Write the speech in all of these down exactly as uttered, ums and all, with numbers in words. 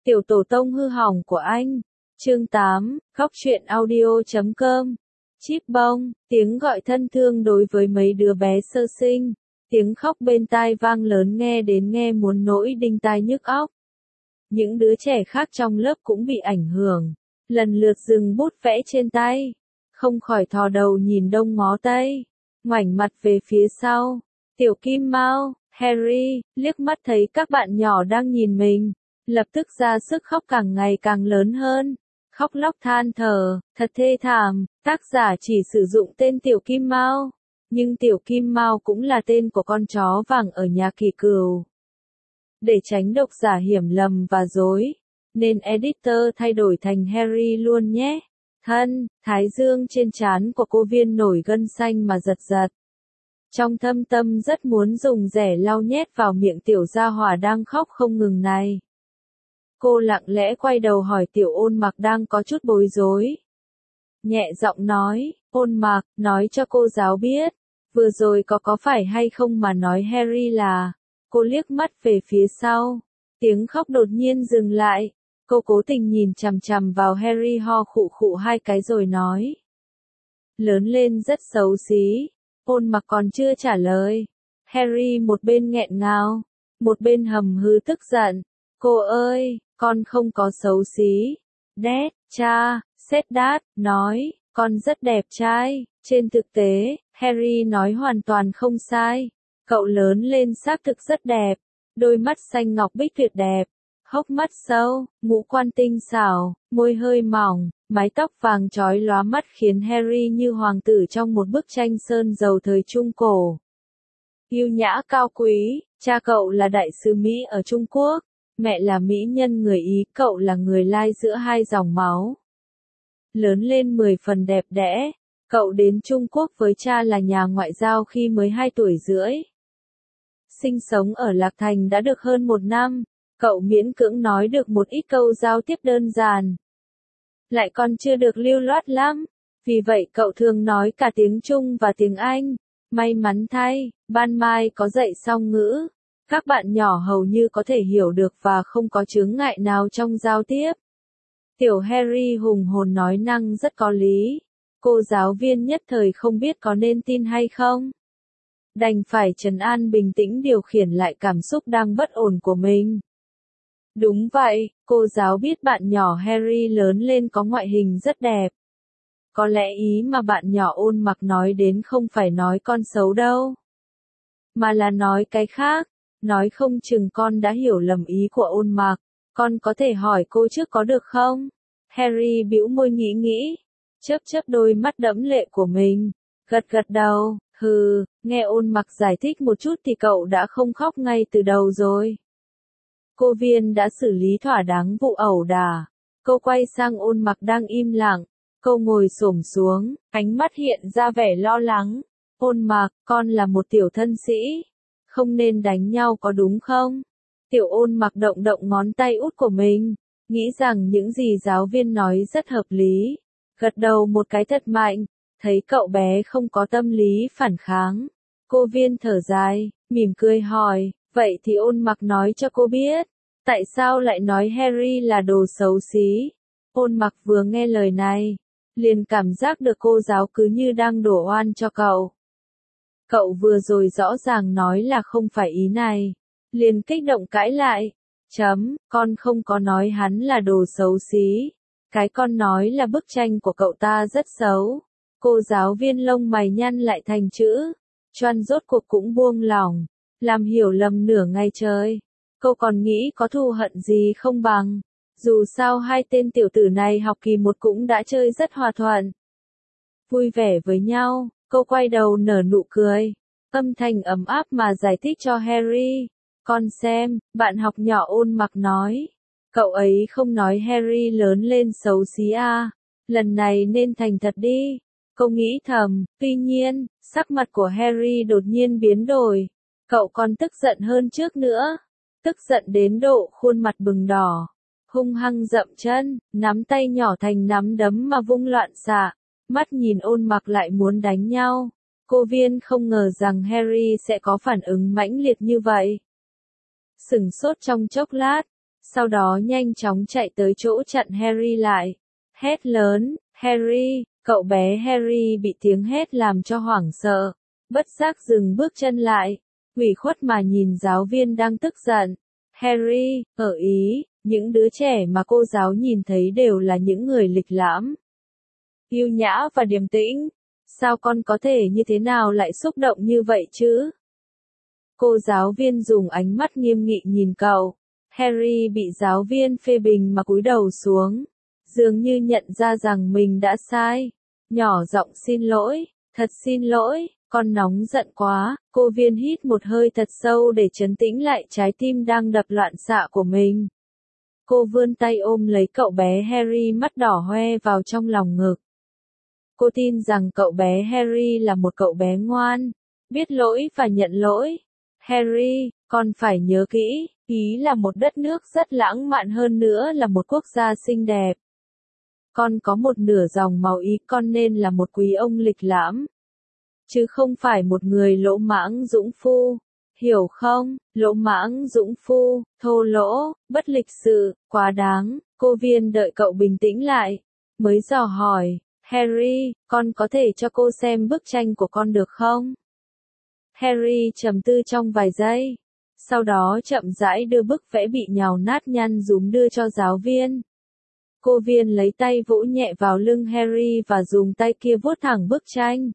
Tiểu tổ tông hư hỏng của anh. Chương tám, khóc chuyện audio chấm com. Chíp bông, tiếng gọi thân thương đối với mấy đứa bé sơ sinh. Tiếng khóc bên tai vang lớn nghe đến nghe muốn nỗi đinh tai nhức óc. Những đứa trẻ khác trong lớp cũng bị ảnh hưởng. Lần lượt dừng bút vẽ trên tay. Không khỏi thò đầu nhìn đông ngó tây. Ngoảnh mặt về phía sau. Tiểu Kim Mao, Harry, liếc mắt thấy các bạn nhỏ đang nhìn mình. Lập tức ra sức khóc càng ngày càng lớn hơn. Khóc lóc than thở, thật thê thảm, tác giả chỉ sử dụng tên Tiểu Kim Mao. Nhưng Tiểu Kim Mao cũng là tên của con chó vàng ở nhà Kỳ Cừu. Để tránh độc giả hiểu lầm và dối, nên editor thay đổi thành Harry luôn nhé. Thân, thái dương trên trán của cô Viên nổi gân xanh mà giật giật. Trong thâm tâm rất muốn dùng rẻ lau nhét vào miệng tiểu gia hỏa đang khóc không ngừng này. Cô lặng lẽ quay đầu hỏi Tiểu Ôn Mặc đang có chút bối rối. Nhẹ giọng nói, Ôn Mặc, nói cho cô giáo biết, vừa rồi có có phải hay không mà nói Harry là... Cô liếc mắt về phía sau, tiếng khóc đột nhiên dừng lại, cô cố tình nhìn chằm chằm vào Harry ho khụ khụ hai cái rồi nói. Lớn lên rất xấu xí, Ôn Mặc còn chưa trả lời. Harry một bên nghẹn ngào, một bên hầm hừ tức giận. Cô ơi, con không có xấu xí. Dad, cha, sếp Dad, nói, con rất đẹp trai. Trên thực tế, Harry nói hoàn toàn không sai. Cậu lớn lên xác thực rất đẹp. Đôi mắt xanh ngọc bích tuyệt đẹp. Hốc mắt sâu, ngũ quan tinh xảo, môi hơi mỏng, mái tóc vàng chói lóa mắt khiến Harry như hoàng tử trong một bức tranh sơn dầu thời Trung Cổ. Yêu nhã cao quý, cha cậu là đại sứ Mỹ ở Trung Quốc. Mẹ là mỹ nhân người Ý, cậu là người lai giữa hai dòng máu. Lớn lên mười phần đẹp đẽ, cậu đến Trung Quốc với cha là nhà ngoại giao khi mới hai tuổi rưỡi. Sinh sống ở Lạc Thành đã được hơn một năm, cậu miễn cưỡng nói được một ít câu giao tiếp đơn giản. Lại còn chưa được lưu loát lắm, vì vậy cậu thường nói cả tiếng Trung và tiếng Anh. May mắn thay, ban mai có dạy song ngữ. Các bạn nhỏ hầu như có thể hiểu được và không có chướng ngại nào trong giao tiếp. Tiểu Harry hùng hồn nói năng rất có lý. Cô giáo viên nhất thời không biết có nên tin hay không. Đành phải trấn an bình tĩnh điều khiển lại cảm xúc đang bất ổn của mình. Đúng vậy, cô giáo biết bạn nhỏ Harry lớn lên có ngoại hình rất đẹp. Có lẽ ý mà bạn nhỏ Ôn Mặc nói đến không phải nói con xấu đâu. Mà là nói cái khác. Nói không chừng con đã hiểu lầm ý của Ôn Mặc. Con có thể hỏi cô trước có được không? Harry bĩu môi nghĩ nghĩ. Chớp chớp đôi mắt đẫm lệ của mình. Gật gật đầu. Hừ, nghe Ôn Mặc giải thích một chút thì cậu đã không khóc ngay từ đầu rồi. Cô Viên đã xử lý thỏa đáng vụ ẩu đả. Cô quay sang Ôn Mặc đang im lặng. Cô ngồi xổm xuống, ánh mắt hiện ra vẻ lo lắng. Ôn Mặc, con là một tiểu thân sĩ. Không nên đánh nhau có đúng không? Tiểu Ôn Mặc động động ngón tay út của mình. Nghĩ rằng những gì giáo viên nói rất hợp lý. Gật đầu một cái thật mạnh. Thấy cậu bé không có tâm lý phản kháng. Cô Viên thở dài, mỉm cười hỏi. Vậy thì Ôn Mặc nói cho cô biết. Tại sao lại nói Harry là đồ xấu xí? Ôn Mặc vừa nghe lời này. Liền cảm giác được cô giáo cứ như đang đổ oan cho cậu. Cậu vừa rồi rõ ràng nói là không phải ý này. Liền kích động cãi lại. Chấm, con không có nói hắn là đồ xấu xí. Cái con nói là bức tranh của cậu ta rất xấu. Cô giáo viên lông mày nhăn lại thành chữ. Choan rốt cuộc cũng buông lỏng. Làm hiểu lầm nửa ngày trời. Cô còn nghĩ có thù hận gì không bằng. Dù sao hai tên tiểu tử này học kỳ một cũng đã chơi rất hòa thuận. Vui vẻ với nhau. Cô quay đầu nở nụ cười, âm thanh ấm áp mà giải thích cho Harry. Con xem, bạn học nhỏ Ôn Mặc nói. Cậu ấy không nói Harry lớn lên xấu xí à. Lần này nên thành thật đi. Cô nghĩ thầm, tuy nhiên, sắc mặt của Harry đột nhiên biến đổi. Cậu còn tức giận hơn trước nữa. Tức giận đến độ khuôn mặt bừng đỏ. Hung hăng dậm chân, nắm tay nhỏ thành nắm đấm mà vung loạn xạ. Mắt nhìn Ôn Mặc lại muốn đánh nhau. Cô Viên không ngờ rằng Harry sẽ có phản ứng mãnh liệt như vậy. Sửng sốt trong chốc lát, sau đó nhanh chóng chạy tới chỗ chặn Harry lại. Hét lớn, Harry, cậu bé Harry bị tiếng hét làm cho hoảng sợ, bất giác dừng bước chân lại, ủy khuất mà nhìn giáo viên đang tức giận. Harry, ở Ý, những đứa trẻ mà cô giáo nhìn thấy đều là những người lịch lãm, yêu nhã và điềm tĩnh. Sao con có thể như thế nào lại xúc động như vậy chứ? Cô giáo viên dùng ánh mắt nghiêm nghị nhìn cậu. Harry bị giáo viên phê bình mà cúi đầu xuống, dường như nhận ra rằng mình đã sai. Nhỏ giọng xin lỗi, thật xin lỗi, con nóng giận quá. Cô viên hít một hơi thật sâu để trấn tĩnh lại trái tim đang đập loạn xạ của mình. Cô vươn tay ôm lấy cậu bé Harry mắt đỏ hoe vào trong lòng ngực. Cô tin rằng cậu bé Harry là một cậu bé ngoan, biết lỗi và nhận lỗi. Harry, con phải nhớ kỹ, Ý là một đất nước rất lãng mạn, hơn nữa là một quốc gia xinh đẹp. Con có một nửa dòng máu Ý, con nên là một quý ông lịch lãm, chứ không phải một người lỗ mãng dũng phu. Hiểu không? Lỗ mãng dũng phu, thô lỗ, bất lịch sự, quá đáng. Cô viên đợi cậu bình tĩnh lại, mới dò hỏi, Harry, con có thể cho cô xem bức tranh của con được không? Harry trầm tư trong vài giây, sau đó chậm rãi đưa bức vẽ bị nhào nát nhăn nhúm đưa cho giáo viên. Cô viên lấy tay vỗ nhẹ vào lưng Harry và dùng tay kia vuốt thẳng bức tranh.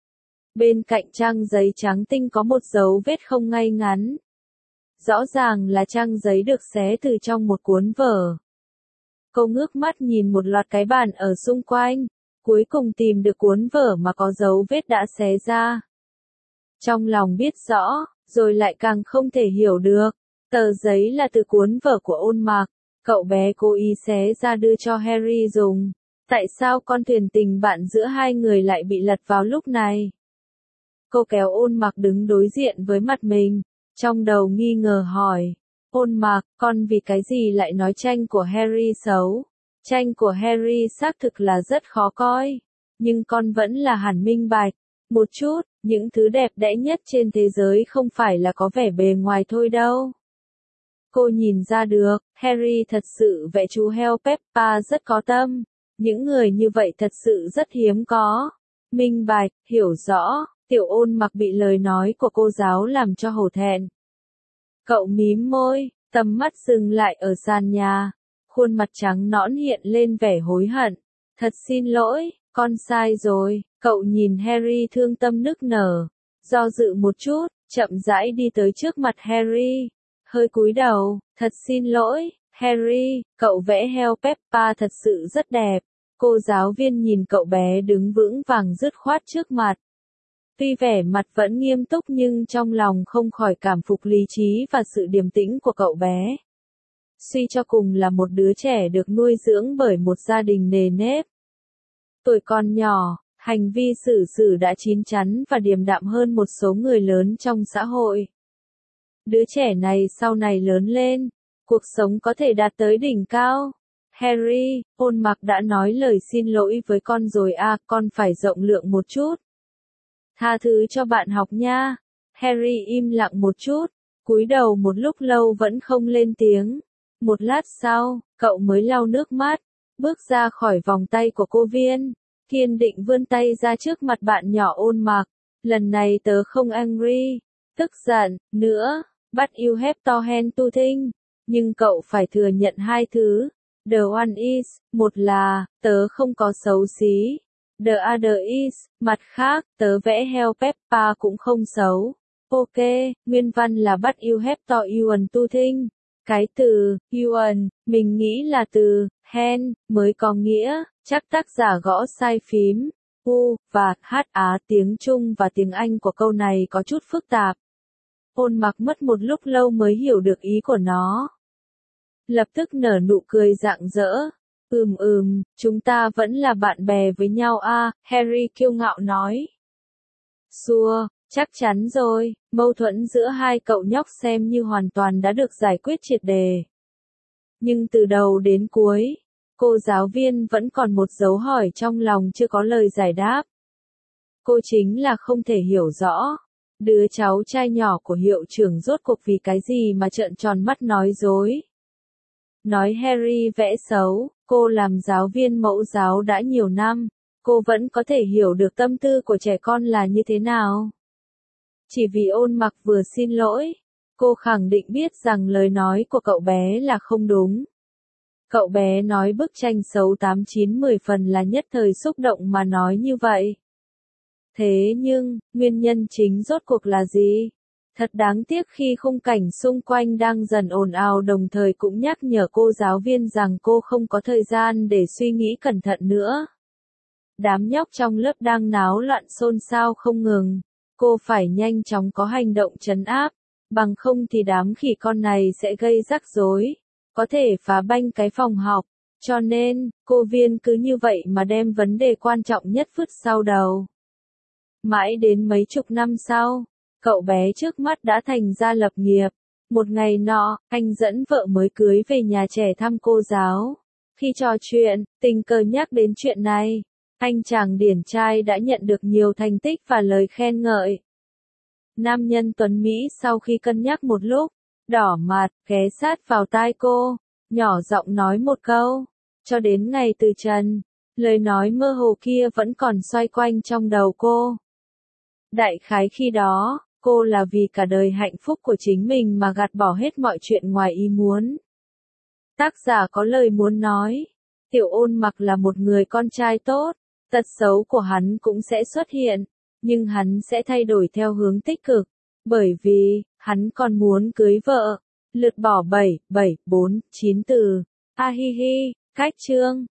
Bên cạnh trang giấy trắng tinh có một dấu vết không ngay ngắn. Rõ ràng là trang giấy được xé từ trong một cuốn vở. Cô ngước mắt nhìn một loạt cái bàn ở xung quanh, cuối cùng tìm được cuốn vở mà có dấu vết đã xé ra. Trong lòng biết rõ, rồi lại càng không thể hiểu được. Tờ giấy là từ cuốn vở của Ôn Mạc. Cậu bé cố ý xé ra đưa cho Harry dùng. Tại sao con thuyền tình bạn giữa hai người lại bị lật vào lúc này? Cô kéo Ôn Mạc đứng đối diện với mặt mình, trong đầu nghi ngờ hỏi. Ôn Mạc, con vì cái gì lại nói tranh của Harry xấu? Tranh của Harry xác thực là rất khó coi, nhưng con vẫn là hẳn minh bạch. Một chút, những thứ đẹp đẽ nhất trên thế giới không phải là có vẻ bề ngoài thôi đâu. Cô nhìn ra được, Harry thật sự vẽ chú heo Peppa rất có tâm. Những người như vậy thật sự rất hiếm có. Minh bạch, hiểu rõ, Tiểu Ôn Mặc bị lời nói của cô giáo làm cho hổ thẹn. Cậu mím môi, tầm mắt dừng lại ở sàn nhà. Khuôn mặt trắng nõn hiện lên vẻ hối hận. Thật xin lỗi, con sai rồi. Cậu nhìn Harry thương tâm nức nở. Do dự một chút, chậm rãi đi tới trước mặt Harry. Hơi cúi đầu, thật xin lỗi, Harry, cậu vẽ heo Peppa thật sự rất đẹp. Cô giáo viên nhìn cậu bé đứng vững vàng dứt khoát trước mặt. Tuy vẻ mặt vẫn nghiêm túc nhưng trong lòng không khỏi cảm phục lý trí và sự điềm tĩnh của cậu bé. Suy cho cùng là một đứa trẻ được nuôi dưỡng bởi một gia đình nề nếp. Tuổi còn nhỏ, hành vi xử sự đã chín chắn và điềm đạm hơn một số người lớn trong xã hội. Đứa trẻ này sau này lớn lên, cuộc sống có thể đạt tới đỉnh cao. Harry, Ôn Mặc đã nói lời xin lỗi với con rồi à, con phải rộng lượng một chút. Tha thứ cho bạn học nha. Harry im lặng một chút, cúi đầu một lúc lâu vẫn không lên tiếng. Một lát sau, cậu mới lau nước mắt, bước ra khỏi vòng tay của cô viên, kiên định vươn tay ra trước mặt bạn nhỏ Ôn Mặc. Lần này tớ không angry, tức giận, nữa, but you have to hand to thing. Nhưng cậu phải thừa nhận hai thứ. The one is, một là, tớ không có xấu xí. The other is, mặt khác, tớ vẽ heo Peppa cũng không xấu. Ok, nguyên văn là but you have to earn to thing. Cái từ, earn, mình nghĩ là từ, hand, mới có nghĩa, chắc tác giả gõ sai phím. U, và, h á tiếng Trung và tiếng Anh của câu này có chút phức tạp. Ôn Mặc mất một lúc lâu mới hiểu được ý của nó. Lập tức nở nụ cười rạng rỡ. Ừm ừm, chúng ta vẫn là bạn bè với nhau à, Harry kiêu ngạo nói. Xua, chắc chắn rồi, mâu thuẫn giữa hai cậu nhóc xem như hoàn toàn đã được giải quyết triệt đề. Nhưng từ đầu đến cuối, cô giáo viên vẫn còn một dấu hỏi trong lòng chưa có lời giải đáp. Cô chính là không thể hiểu rõ. Đứa cháu trai nhỏ của hiệu trưởng rốt cuộc vì cái gì mà trợn tròn mắt nói dối. nói Harry vẽ xấu, cô làm giáo viên mẫu giáo đã nhiều năm, cô vẫn có thể hiểu được tâm tư của trẻ con là như thế nào. Chỉ vì Ôn Mặc vừa xin lỗi, cô khẳng định biết rằng lời nói của cậu bé là không đúng. Cậu bé nói bức tranh xấu tám chín mười phần là nhất thời xúc động mà nói như vậy. Thế nhưng, nguyên nhân chính rốt cuộc là gì? Thật đáng tiếc khi khung cảnh xung quanh đang dần ồn ào đồng thời cũng nhắc nhở cô giáo viên rằng cô không có thời gian để suy nghĩ cẩn thận nữa. Đám nhóc trong lớp đang náo loạn xôn xao không ngừng. Cô phải nhanh chóng có hành động trấn áp, bằng không thì đám khỉ con này sẽ gây rắc rối, có thể phá banh cái phòng học. Cho nên, cô Viên cứ như vậy mà đem vấn đề quan trọng nhất vứt sau đầu. Mãi đến mấy chục năm sau, cậu bé trước mắt đã thành ra lập nghiệp. Một ngày nọ, anh dẫn vợ mới cưới về nhà trẻ thăm cô giáo. Khi trò chuyện, tình cờ nhắc đến chuyện này, anh chàng điển trai đã nhận được nhiều thành tích và lời khen ngợi. Nam nhân tuấn Mỹ sau khi cân nhắc một lúc, đỏ mặt, ghé sát vào tai cô, nhỏ giọng nói một câu. Cho đến ngày từ trần, lời nói mơ hồ kia vẫn còn xoay quanh trong đầu cô. Đại khái khi đó, cô là vì cả đời hạnh phúc của chính mình mà gạt bỏ hết mọi chuyện ngoài ý muốn. Tác giả có lời muốn nói, Tiểu Ôn Mặc là một người con trai tốt, tật xấu của hắn cũng sẽ xuất hiện, nhưng hắn sẽ thay đổi theo hướng tích cực, bởi vì, hắn còn muốn cưới vợ. Lượt bỏ bảy, bảy, bốn, chín từ. A hi hi, cách chương.